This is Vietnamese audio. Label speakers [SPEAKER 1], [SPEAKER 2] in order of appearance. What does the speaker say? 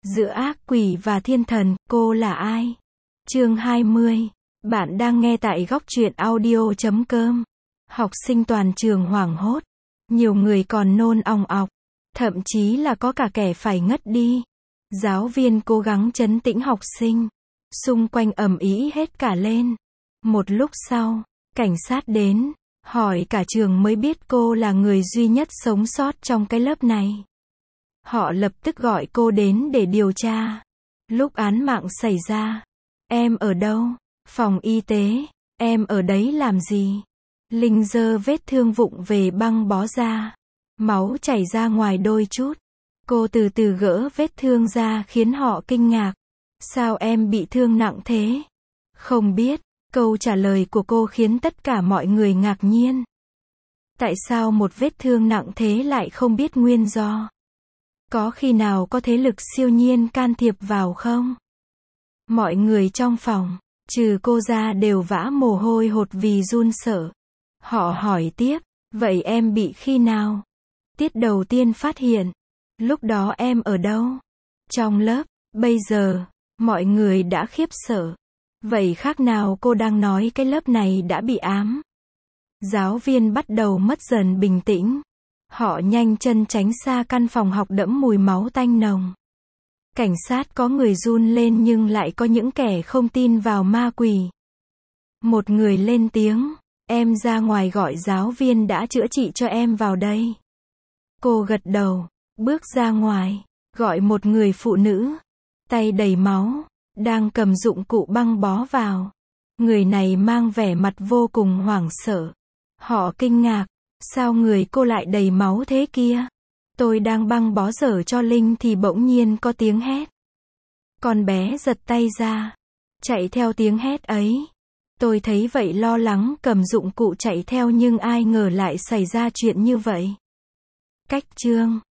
[SPEAKER 1] Giữa ác quỷ và thiên thần, cô là ai? Chương 20. Bạn đang nghe tại góc truyện audio.com. Học sinh toàn trường hoảng hốt. Nhiều người còn nôn ong ọc. Thậm chí là có cả kẻ phải ngất đi. Giáo viên cố gắng trấn tĩnh học sinh. Xung quanh ầm ĩ hết cả lên. Một lúc sau, cảnh sát đến. Hỏi cả trường mới biết cô là người duy nhất sống sót trong cái lớp này. Họ lập tức gọi cô đến để điều tra. Lúc án mạng xảy ra, em ở đâu? Phòng y tế, em ở đấy làm gì? Linh giơ vết thương vụng về băng bó ra. Máu chảy ra ngoài đôi chút. Cô từ từ gỡ vết thương ra khiến họ kinh ngạc. Sao em bị thương nặng thế? Không biết. Câu trả lời của cô khiến tất cả mọi người ngạc nhiên. Tại sao một vết thương nặng thế lại không biết nguyên do? Có khi nào có thế lực siêu nhiên can thiệp vào không? Mọi người trong phòng, trừ cô ra đều vã mồ hôi hột vì run sợ. Họ hỏi tiếp, vậy em bị khi nào? Tiết đầu tiên phát hiện. Lúc đó em ở đâu? Trong lớp. Bây giờ, mọi người đã khiếp sợ. Vậy khác nào cô đang nói cái lớp này đã bị ám? Giáo viên bắt đầu mất dần bình tĩnh. Họ nhanh chân tránh xa căn phòng học đẫm mùi máu tanh nồng. Cảnh sát có người run lên nhưng lại có những kẻ không tin vào ma quỷ. Một người lên tiếng, em ra ngoài gọi giáo viên đã chữa trị cho em vào đây. Cô gật đầu, bước ra ngoài, gọi một người phụ nữ, tay đầy máu, đang cầm dụng cụ băng bó vào. Người này mang vẻ mặt vô cùng hoảng sợ. Họ kinh ngạc. Sao người cô lại đầy máu thế kia? Tôi đang băng bó dở cho Linh thì bỗng nhiên có tiếng hét. Con bé giật tay ra, chạy theo tiếng hét ấy. Tôi thấy vậy lo lắng cầm dụng cụ chạy theo nhưng ai ngờ lại xảy ra chuyện như vậy. Cách chương